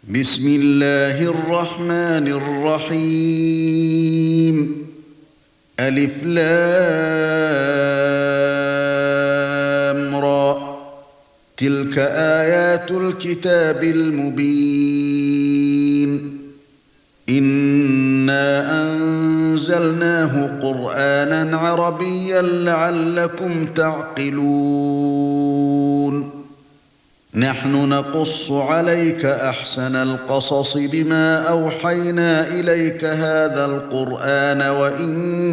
بسم الله الرحمن الرحيم ألف لام را تلك آيات الكتاب المبين إنا أنزلناه قرآنا عربيا لعلكم تعقلون نحن نقص عليك أحسن القصص بما أوحينا إليك هذا القرآن وإن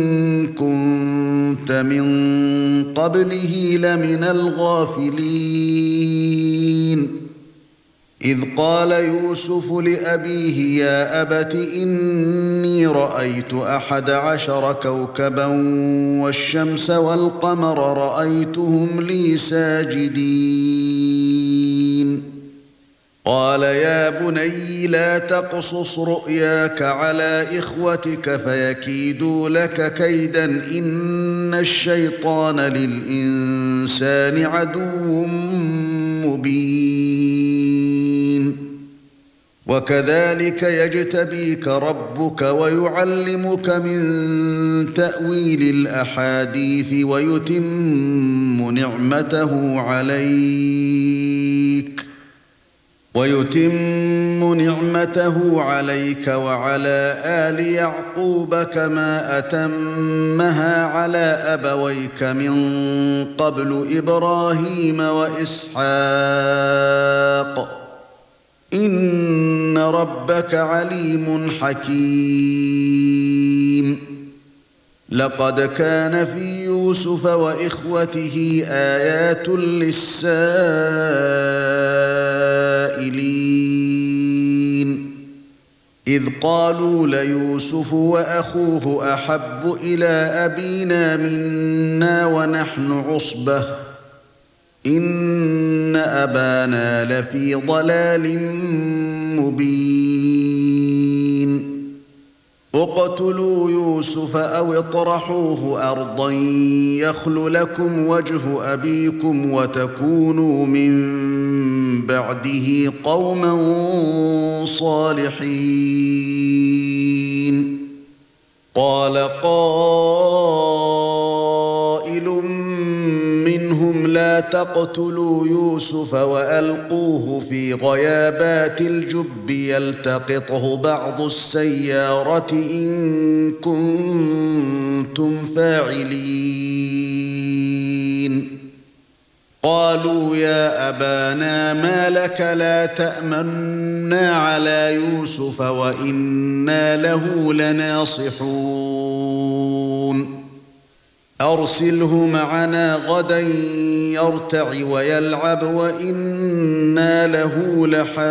كنت من قبله لمن الغافلين إذ قال يوسف لأبيه يا أبت إني رأيت 11 كوكبا والشمس والقمر رأيتهم لي ساجدين قال يا بني لا تقصص رؤياك على إخوتك فيكيدوا لك كيدا إن الشيطان للإنسان عدو مبين وكذلك يجتبيك ربك ويعلمك من تأويل الأحاديث ويتم نعمته عليك وعلى آل يعقوب كما أتمها على أبويك من قبل إبراهيم وإسحاق إن ربك عليم حكيم لقد كان في يوسف وإخوته آيات للسائلين إذ قالوا ليوسف وأخوه أحب إلى أبينا منا ونحن عصبة إن أبانا لفي ضلال مبين اقتلوا يوسف أو اطرحوه أرضا يخل لكم وجه أبيكم وتكونوا من بعده قوما صالحين قال قائل منهم لا تقتلوا يوسف وألقوه في غيابات الجب يلتقطه بعض السيارة إن كنتم فاعلين قالوا يا أبانا ما لك لا تأمنا على يوسف وإنا له لناصحون أرسله معنا غدا يرتع ويلعب وإنا له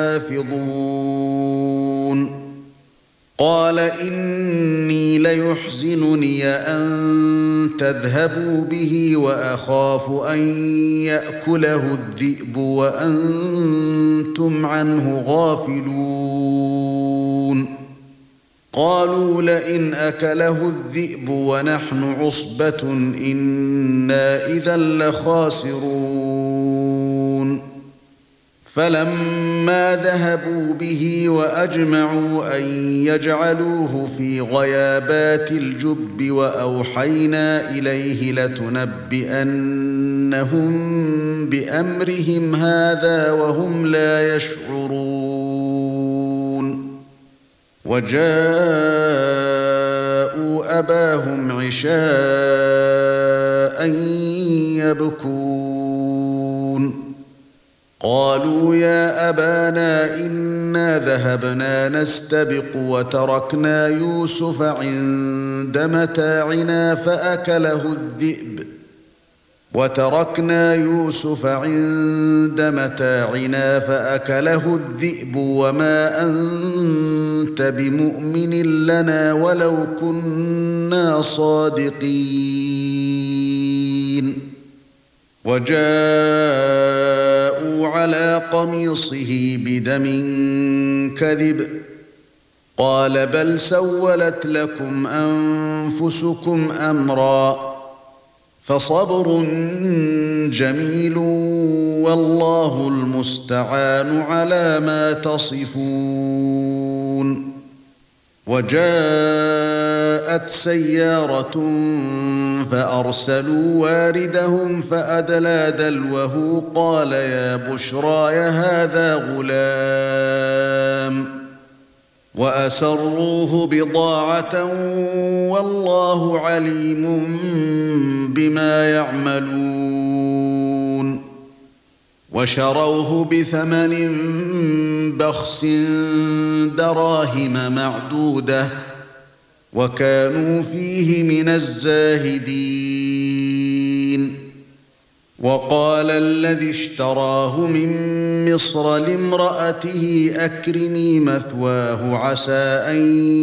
لحافظون قال إني ليحزنني أن تذهبوا به وأخاف أن يأكله الذئب وأنتم عنه غافلون قالوا لئن أكله الذئب ونحن عصبة إنا إذا لخاسرون فلما ذهبوا به وأجمعوا أن يجعلوه في غيابات الجب وأوحينا إليه لتنبئنهم بأمرهم هذا وهم لا يشعرون وجاءوا أباهم عشاء يبكون قالوا يا أبانا إنا ذهبنا نستبق وتركنا يوسف عند متاعنا فأكله الذئب وما أنت بمؤمن لنا ولو كنا صادقين وجاءوا على قميصه بدم كذب قال بل سولت لكم أنفسكم أمرا فصبر جميل والله المستعان على ما تصفون. وجاءت سيارة فأرسلوا واردهم فأدلى دلوه قال يا بشراي هذا غلام وأسروه بضاعة والله عليم بما يعملون. وشروه بثمن بخس دراهم معدودة وكانوا فيه من الزاهدين. وقال الذي اشتراه من مصر لامرأته أكرمي مثواه عسى أن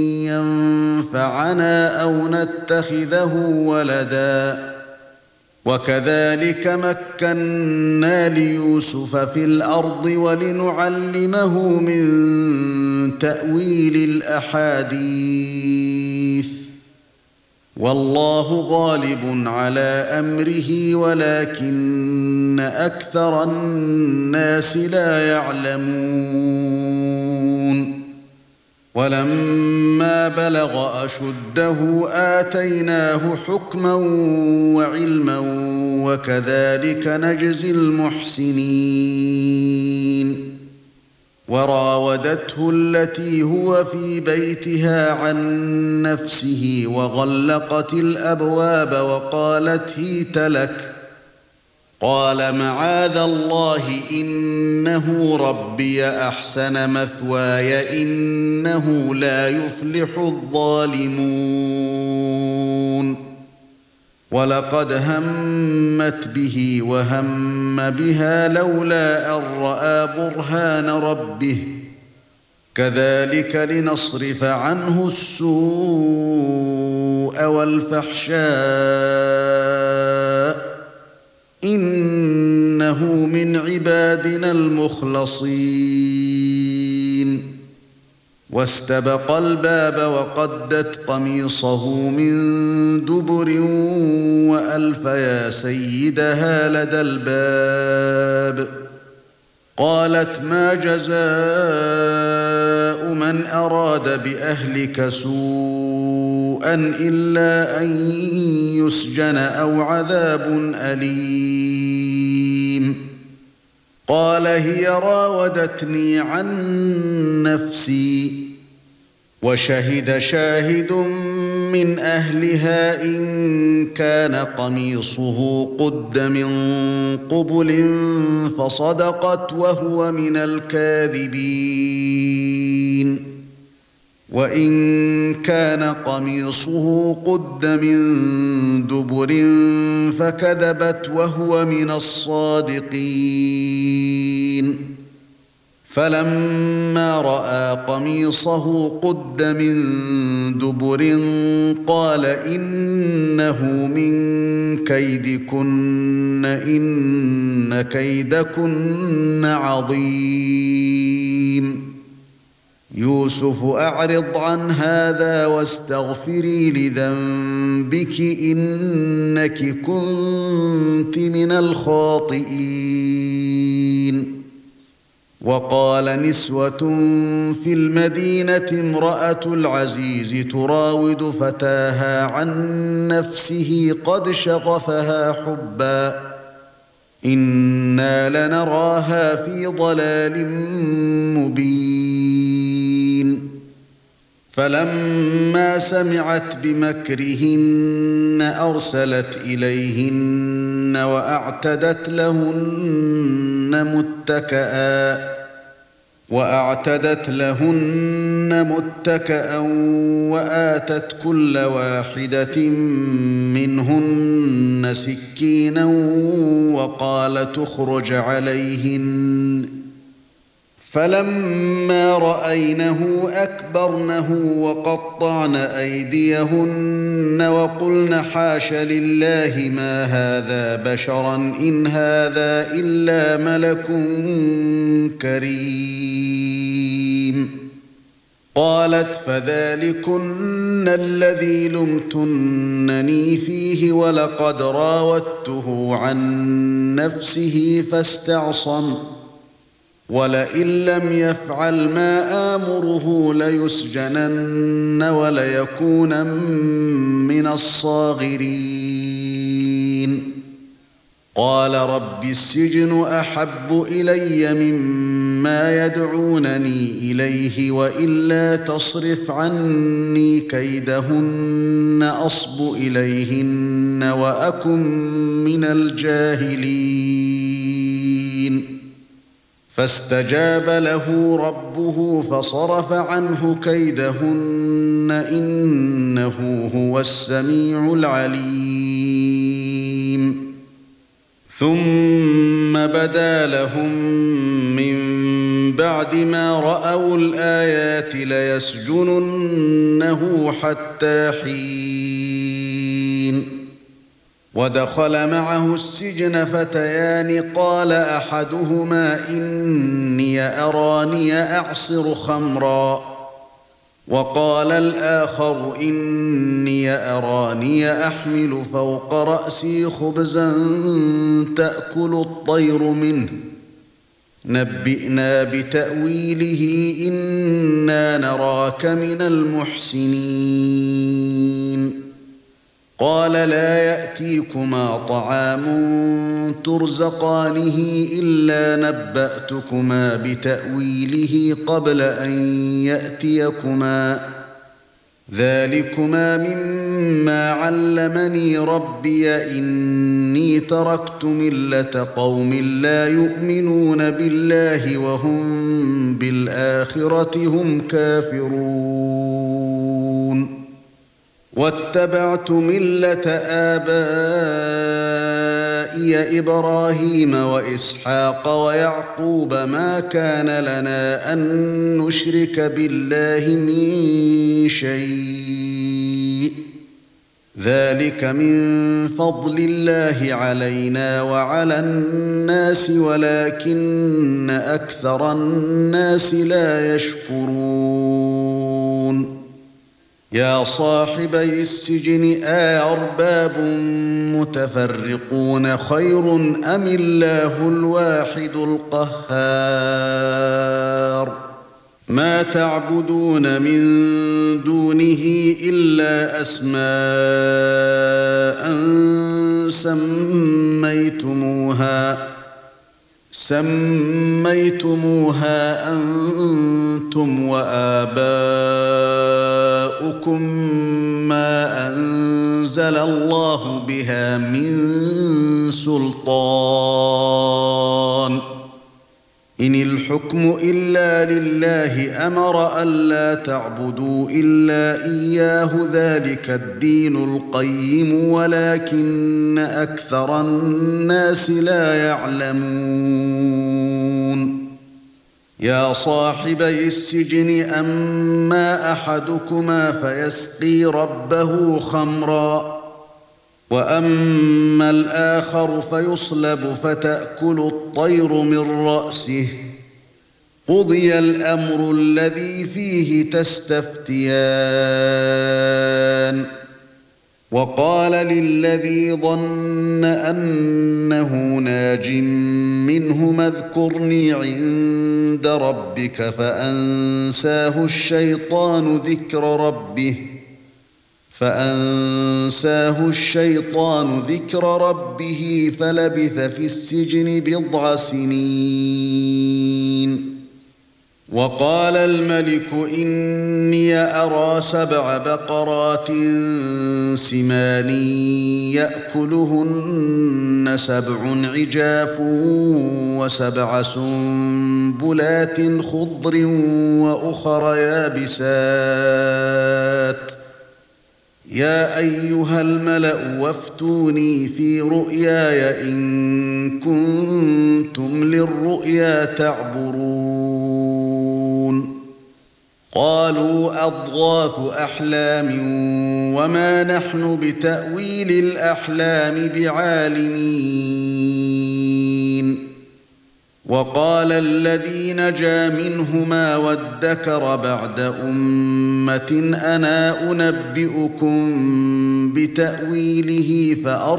ينفعنا أو نتخذه ولدا وكذلك مكنا ليوسف في الأرض ولنعلمه من تأويل الأحاديث والله غالب على أمره ولكن أكثر الناس لا يعلمون. ولما بلغ أشده آتيناه حكما وعلما وكذلك نجزي المحسنين. وراودته التي هو في بيتها عن نفسه وغلقت الأبواب وقالت هيت لك قال معاذ الله إنه ربي أحسن مثواي إنه لا يفلح الظالمون. ولقد همت به وهم بها لولا أن رأى برهان ربه كذلك لنصرف عنه السوء والفحشاء إنه من عبادنا المخلصين. واستبق الباب وقدت قميصه من دبر وألف يا سيدها لدى الباب قالت ما جزاء من أراد بأهلك سوءا إلا أن يسجن أو عذاب أليم. قال هي راودتني عن نفسي وشهد شاهد من أهلها إن كان قميصه قد من قبل فصدقت وهو من الكاذبين وإن كان قميصه قد من دبر فكذبت وهو من الصادقين. فلما رأى قميصه قد من دبر قال إنه من كيدكن إن كيدكن عظيم. يوسف أعرض عن هذا واستغفري لذنبك إنك كنت من الخاطئين. وقال نسوة في المدينة امرأة العزيز تراود فتاها عن نفسه قد شغفها حبا إنا لنراها في ضلال مبين. فلما سمعت بمكرهن أرسلت إليهن وأعتدت لهن متكئا وآتت كل واحدة منهن سكينا وقالت اخرج عليهن فلما رأينه أكبرنه وقطعن أيديهن وقلن حاش لله ما هذا بشرا إن هذا إلا ملك كريم. قالت فذلكن الذي لمتنني فيه ولقد راودته عن نفسه فاستعصم ولئن لم يفعل ما آمره ليسجنن وليكونن من الصاغرين قال رب السجن أحب إلي مما يدعونني إليه وإلا تصرف عني كيدهن أصب إليهن وأكن من الجاهلين فاستجاب له ربه فصرف عنه كيدهن إنه هو السميع العليم ثم بدا لهم من بعد ما رأوا الآيات ليسجننه حتى حين ودخل معه السجن فتيان قال أحدهما إني أراني أعصر خمرا وقال الآخر إني أراني أحمل فوق رأسي خبزا تأكل الطير منه نبئنا بتأويله إنا نراك من المحسنين قال لا يأتيكما طعام ترزقانه إلا نبأتكما بتأويله قبل أن يأتيكما ذلكما مما علمني ربي إني تركت ملة قوم لا يؤمنون بالله وهم بالآخرة هم كافرون واتبعت ملة آبائي إبراهيم وإسحاق ويعقوب ما كان لنا أن نشرك بالله من شيء ذلك من فضل الله علينا وعلى الناس ولكن أكثر الناس لا يشكرون يا صاحبي السجن أأرباب متفرقون خير أم الله الواحد القهار ما تعبدون من دونه إلا أسماء سميتموها أنتم وآباؤكم ما أنزل الله بها من سلطان إن الحكم إلا لله أمر ألا تعبدوا إلا إياه ذلك الدين القيم ولكن أكثر الناس لا يعلمون يا صاحبي السجن أما أحدكما فيسقي ربه خمرا وأما الآخر فيصلب فتأكل الطير من رأسه قضي الأمر الذي فيه تستفتيان وقال للذي ظن أنه ناج منهما اذكرني عند ربك فأنساه الشيطان ذكر ربه فلبث في السجن بضع سنين وقال الملك إني أرى 7 بقرات سمان يأكلهن 7 عجاف و7 سنبلات خضر وأخر يابسات يا أيها الملأ وافتوني في رؤياي إن كنتم للرؤيا تعبرون قالوا أضغاث أحلام وما نحن بتأويل الأحلام بعالمين وقال الذي نجا منهما وادكر بعد أمة أنا أنبئكم بتأويله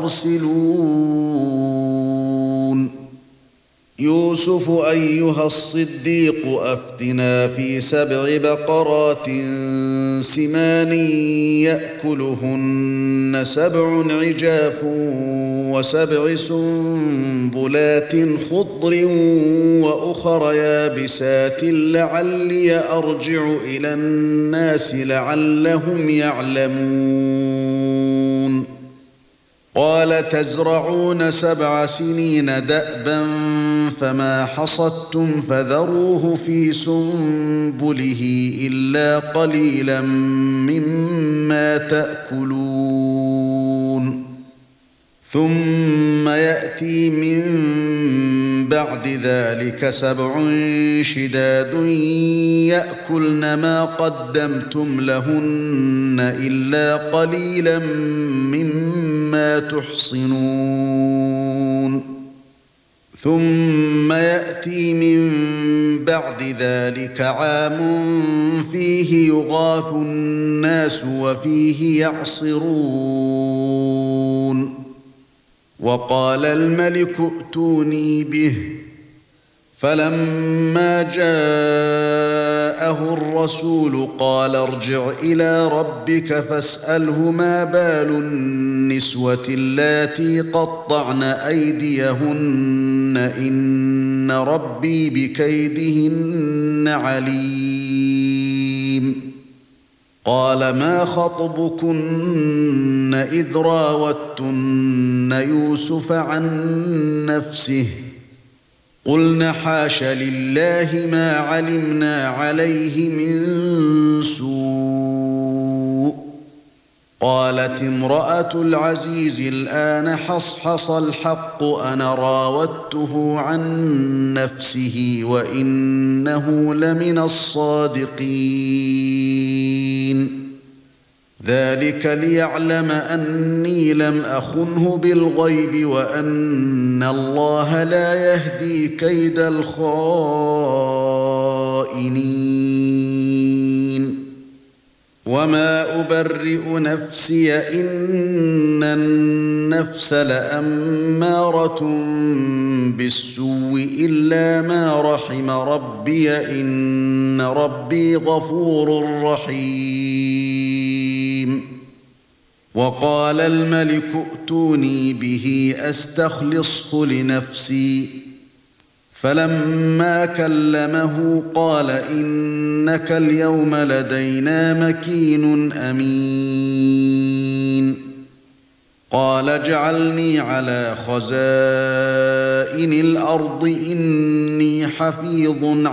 فأرسلون يوسف أيها الصديق أفتنا في 7 بقرات سمان يأكلهن 7 عجاف و7 سنبلات خضر وأخر يابسات لعلي أرجع إلى الناس لعلهم يعلمون قال تزرعون 7 سنين دأبا فما حصدتم فذروه في سنبله إلا قليلا مما تأكلون ثم يأتي من بعد ذلك 7 شداد يأكلن ما قدمتم لهن إلا قليلا مما تحصنون ثم يأتي من بعد ذلك عام فيه يغاث الناس وفيه يعصرون وقال الملك ائتوني به فلما جاءه الرسول قال ارجع إلى ربك فاسأله ما بال النسوة اللاتي قطعن أيديهن إن ربي بكيدهن عليم قال ما خطبكن إذ راوتن يوسف عن نفسه قلنا حاش لله ما علمنا عليه من سوء قالت امرأة العزيز الآن حصحص الحق أنا راودته عن نفسه وإنه لمن الصادقين ذلك ليعلم أني لم أخنه بالغيب وأن الله لا يهدي كيد الخائنين وما أبرئ نفسي إن النفس لأمارة بالسوء إلا ما رحم ربي إن ربي غفور رحيم وقال الملك ائتوني به أستخلصه لنفسي فلما كلمه قال إنك اليوم لدينا مكين أمين قال اجعلني على خزائن الأرض إني حفيظ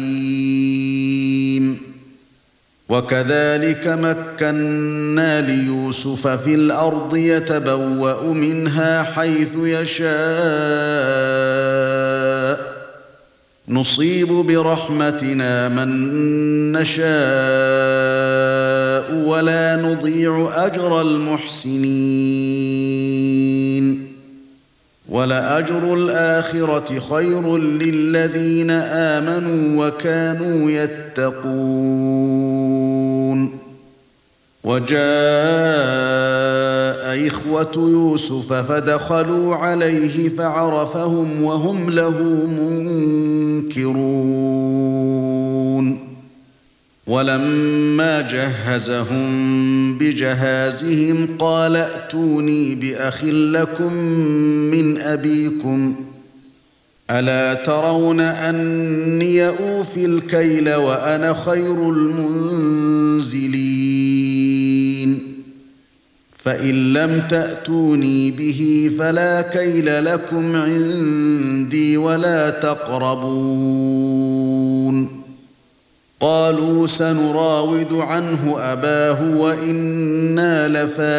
عليم وكذلك مكنا ليوسف في الأرض يتبوأ منها حيث يشاء نصيب برحمتنا من نشاء ولا نضيع أجر المحسنين ولأجر الآخرة خير للذين آمنوا وكانوا يتقون وجاء إخوة يوسف فدخلوا عليه فعرفهم وهم له منكرون ولما جهزهم بجهازهم قال ائتوني بأخ لكم من أبيكم ألا ترون أني أوفي الكيل وأنا خير المنزلين فإن لم تأتوني به فلا كيل لكم عندي ولا تقربون قالوا سنراود عنه أباه وإنا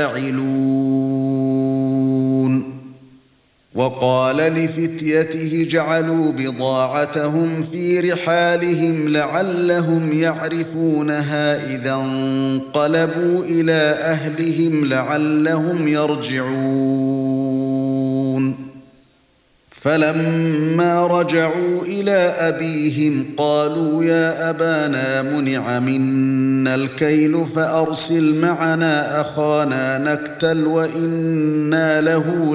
لفاعلون وقال لفتيته جعلوا بضاعتهم في رحالهم لعلهم يعرفونها إذا انقلبوا إلى أهلهم لعلهم يرجعون فلما رجعوا إلى أبيهم قالوا يا أبانا منع منا الكيل فأرسل معنا أخانا نكتل وإنا له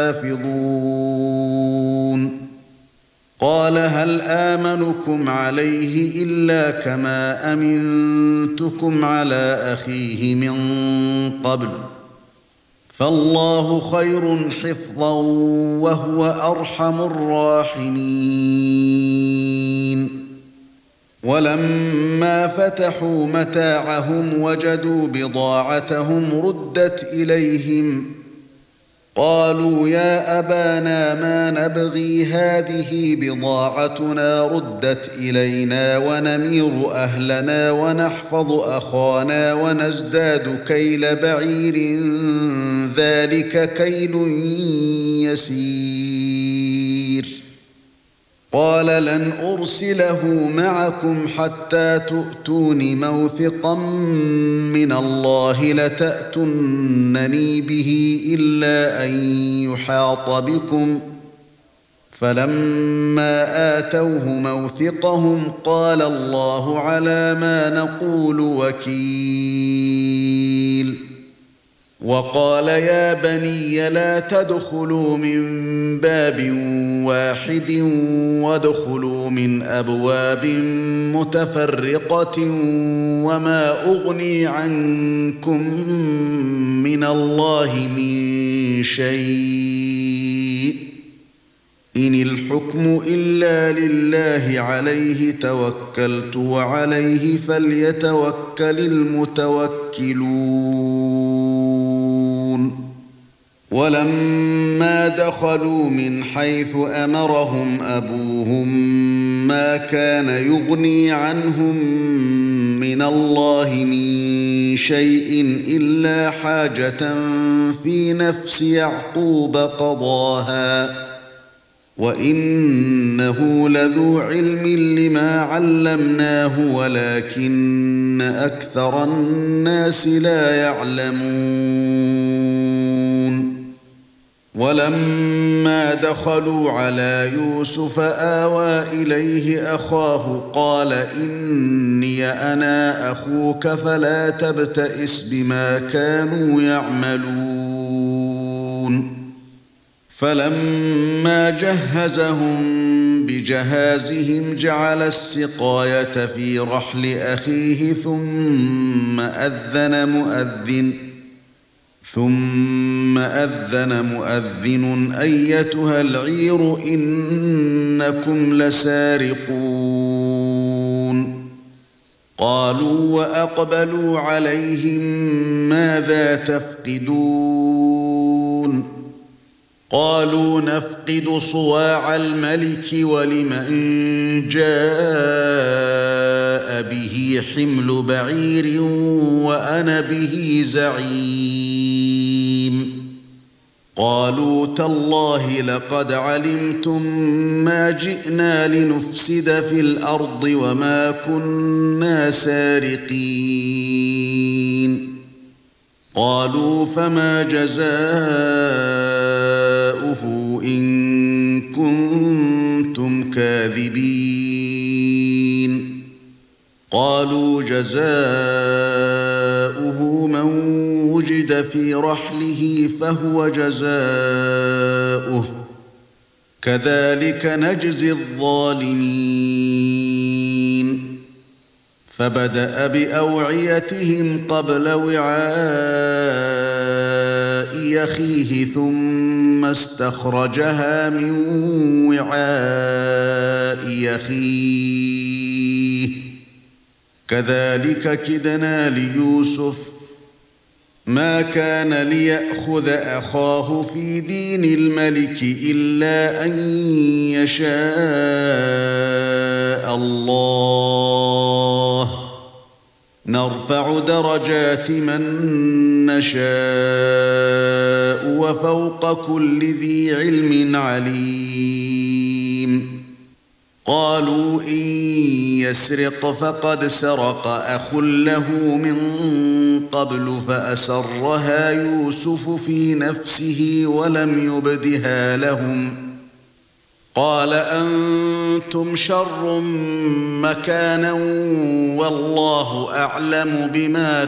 لحافظون قال هل آمنكم عليه إلا كما أمنتكم على أخيه من قبل فالله خير حفظا وهو أرحم الراحمين ولما فتحوا متاعهم وجدوا بضاعتهم ردت إليهم قالوا يا أبانا ما نبغي هذه بضاعتنا ردت إلينا ونمير أهلنا ونحفظ أخانا ونزداد كيل بعير ذلك كيل يسير قال لن أرسله معكم حتى تؤتون موثقا من الله لتأتونني به إلا أن يحاط بكم فلما آتوه موثقهم قال الله على ما نقول وكيل وقال يا بني لا تدخلوا من باب واحد وادخلوا من أبواب متفرقة وما أغني عنكم من الله من شيء إن الحكم إلا لله عليه توكلت وعليه فليتوكل المتوكلون ولما دخلوا من حيث أمرهم أبوهم ما كان يغني عنهم من الله من شيء إلا حاجة في نفس يعقوب قضاها وإنه لذو علم لما علمناه ولكن أكثر الناس لا يعلمون ولما دخلوا على يوسف آوى إليه أخاه قال إني أنا أخوك فلا تبتئس بما كانوا يعملون فلما جهزهم بجهازهم جعل السقاية في رحل أخيه ثم أذن مؤذن أيتها العير إنكم لسارقون قالوا وأقبلوا عليهم ماذا تفقدون قالوا نفقد صواع الملك ولمن جاء به حمل بعير وأنا به زعيم قالوا تالله لقد علمتم ما جئنا لنفسد في الأرض وما كنا سارقين قالوا فما جزاؤه إن كنتم كاذبين قالوا جزاؤه من وجد في رحله فهو جزاؤه كذلك نجزي الظالمين فبدأ بأوعيتهم قبل وعاء أخيه ثم استخرجها من وعاء أخيه كذلك كدنا ليوسف ما كان ليأخذ أخاه في دين الملك إلا أن يشاء الله نرفع درجات من نشاء وفوق كل ذي علم عليم قالوا إن يسرق فقد سرق أخ له من قبل فأسرها يوسف في نفسه ولم يبدها لهم قال أنتم شر مكانا والله أعلم بما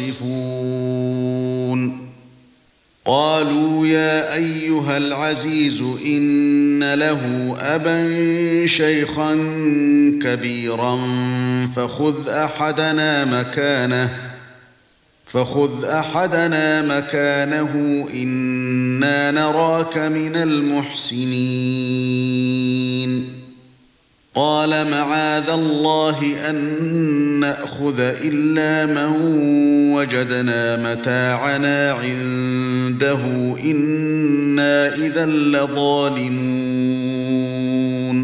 تصفون قالوا يا أيها العزيز إن له أبا شيخا كبيرا فخذ أحدنا مكانه إنا نراك من المحسنين قال معاذ الله أن نأخذ إلا من وجدنا متاعنا عنده إنا إذا لظالمون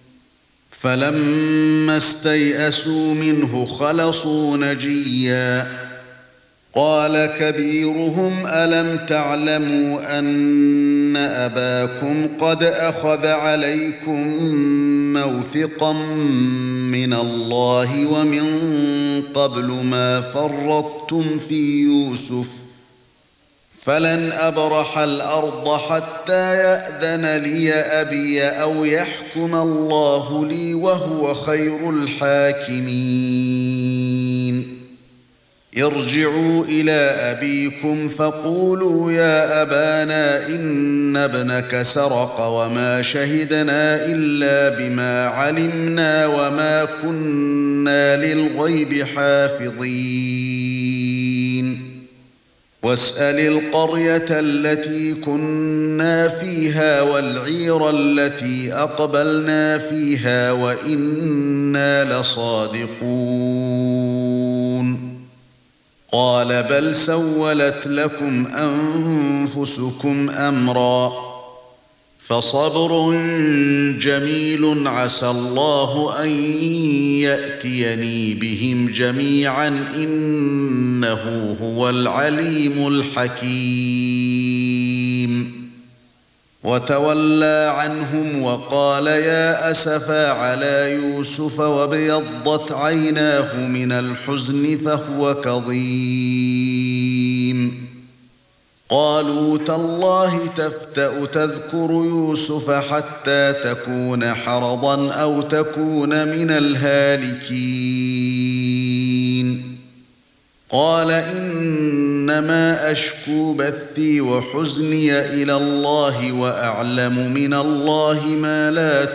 فلما استيئسوا منه خلصوا نجيا قال كبيرهم ألم تعلموا أن أباكم قد أخذ عليكم موثقا من الله ومن قبل ما فرطتم في يوسف فلن أبرح الأرض حتى يأذن لي أبي أو يحكم الله لي وهو خير الحاكمين ارجعوا إلى أبيكم فقولوا يا أبانا إن ابنك سرق وما شهدنا إلا بما علمنا وما كنا للغيب حافظين واسأل القرية التي كنا فيها والعير التي أقبلنا فيها وإنا لصادقون قال بل سولت لكم أنفسكم أمرا فصبر جميل عسى الله أن يأتيني بهم جميعا إنه هو العليم الحكيم وتولى عنهم وقال يا أسفا على يوسف وابيضت عيناه من الحزن فهو كظيم قالوا تالله تفتأ تذكر يوسف حتى تكون حرضا أو تكون من الهالكين قال إنما أشكو بثي وحزني إلى الله وأعلم من الله ما لا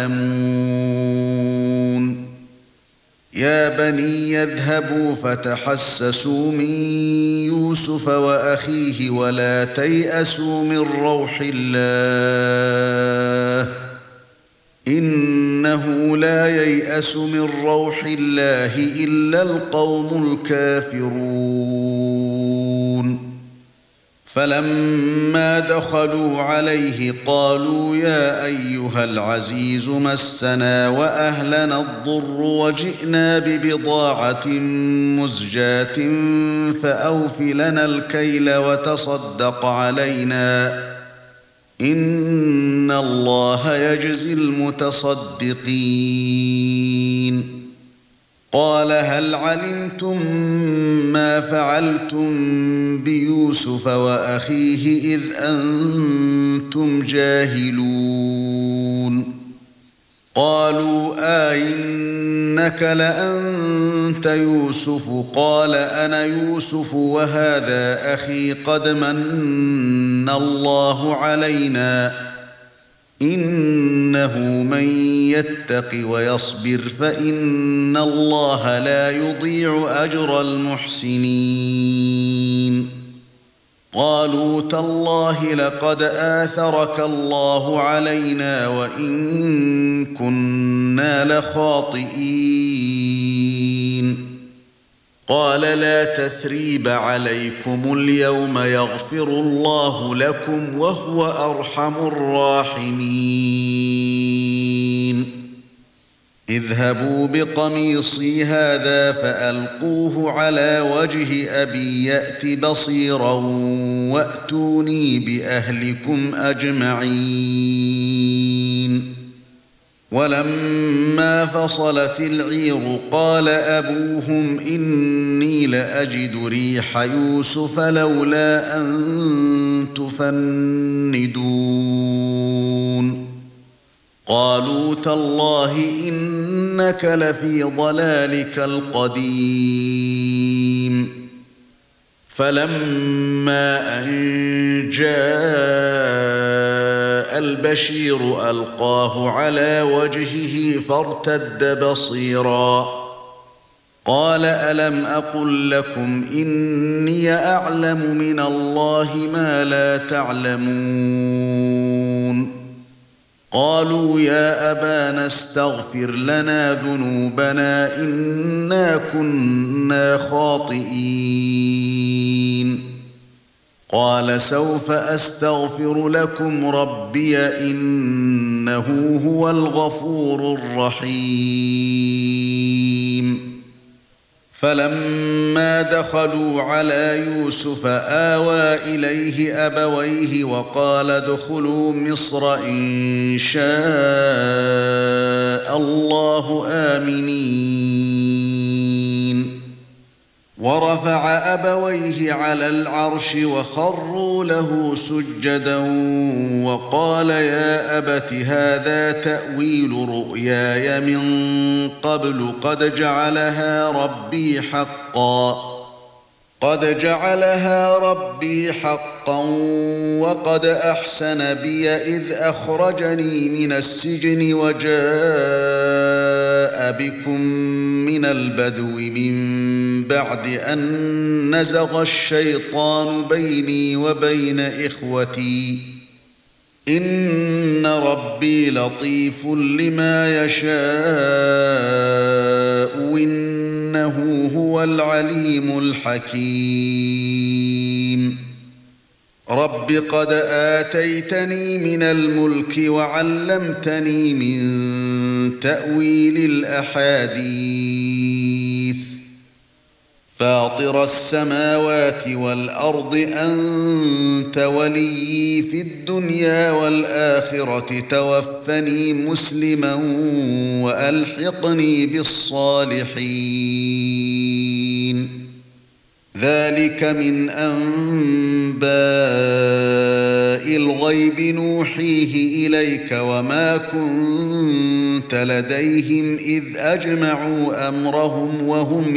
تعلمون يا بني يذهبوا فتحسسوا من يوسف وأخيه ولا تيأسوا من روح الله إنه لا ييأس من روح الله إلا القوم الكافرون فلما دخلوا عليه قالوا يا أيها العزيز مسنا وأهلنا الضر وجئنا ببضاعة مزجاة فأوف لنا الكيل وتصدق علينا إن الله يجزي المتصدقين قال هل علمتم ما فعلتم بيوسف وأخيه إذ أنتم جاهلون قالوا أئنك لأنت يوسف قال أنا يوسف وهذا أخي قد من الله علينا إنه من يتق ويصبر فإن الله لا يضيع أجر المحسنين قالوا تالله لقد آثرك الله علينا وإن كنا لخاطئين قال لا تثريب عليكم اليوم يغفر الله لكم وهو أرحم الراحمين اذهبوا بقميصي هذا فألقوه على وجه أبي يأت بصيرا وأتوني بأهلكم أجمعين ولما فصلت العير قال أبوهم إني لأجد ريح يوسف لولا أن تفندون قالوا تالله إنك لفي ضلالك القديم فلما أن جاء البشير ألقاه على وجهه فارتد بصيرا قال ألم أقل لكم إني أعلم من الله ما لا تعلمون قالوا يا أبانا استغفر لنا ذنوبنا إنا كنا خاطئين قال سوف أستغفر لكم ربي إنه هو الغفور الرحيم فلما دخلوا على يوسف آوى إليه أبويه وقال ادخلوا مصر إن شاء الله آمنين ورفع أبويه على العرش وخروا له سجدا وقال يا أبت هذا تأويل رؤياي من قبل قد جعلها ربي حقا وقد أحسن بي إذ أخرجني من السجن وجاء بكم من البدو من بعد أن نزغ الشيطان بيني وبين إخوتي إن ربي لطيف لما يشاء إنه هو العليم الحكيم رب قد آتيتني من الملك وعلمتني من تأويل الأحاديث فاطر السماوات والأرض أنت وليي في الدنيا والآخرة توفني مسلما وألحقني بالصالحين ذلك من أنباء الغيب نوحيه إليك وما كنت لديهم إذ أجمعوا أمرهم وهم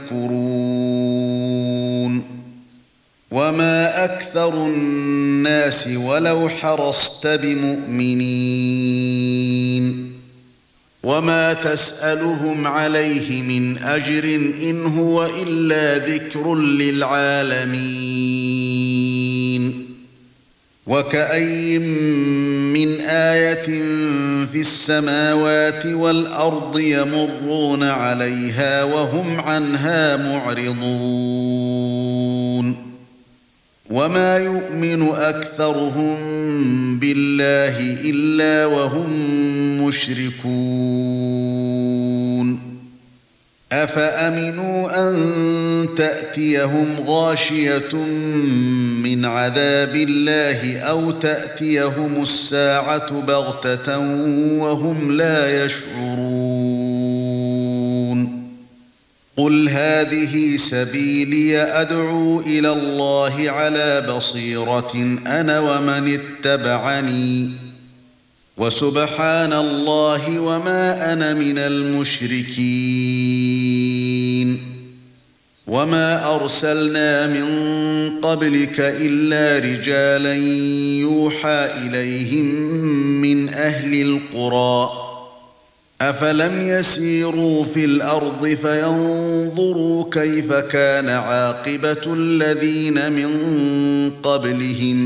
يمكرون وما أكثر الناس ولو حرصت بمؤمنين وما تسألهم عليه من أجر إن هو إلا ذكر للعالمين وكأي من آية في السماوات والأرض يمرون عليها وهم عنها معرضون وما يؤمن أكثرهم بالله إلا وهم مشركون أفأمنوا أن تأتيهم غاشية من عذاب الله أو تأتيهم الساعة بغتة وهم لا يشعرون قل هذه سبيلي أدعو إلى الله على بصيرة أنا ومن اتبعني وسبحان الله وما أنا من المشركين وما أرسلنا من قبلك إلا رجالا يوحى إليهم من أهل القرى أفلم يسيروا في الأرض فينظروا كيف كان عاقبة الذين من قبلهم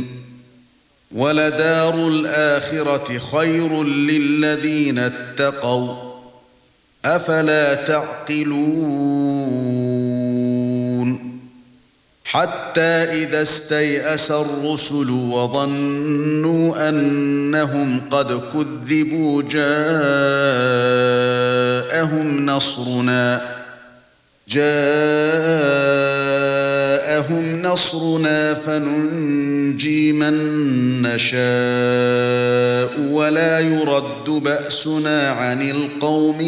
ولدار الآخرة خير للذين اتقوا أفلا تعقلون حتى إذا استيأس الرسل وظنوا أنهم قد كذبوا جاءهم نصرنا فننجي من نشاء ولا يرد بأسنا عن القوم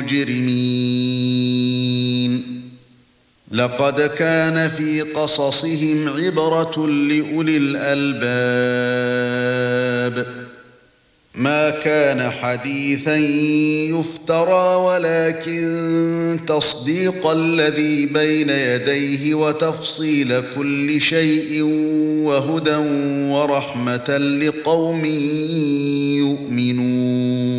المجرمين لقد كان في قصصهم عبرة لأولي الألباب ما كان حديثا يفترى ولكن تصديق الذي بين يديه وتفصيل كل شيء وهدى ورحمة لقوم يؤمنون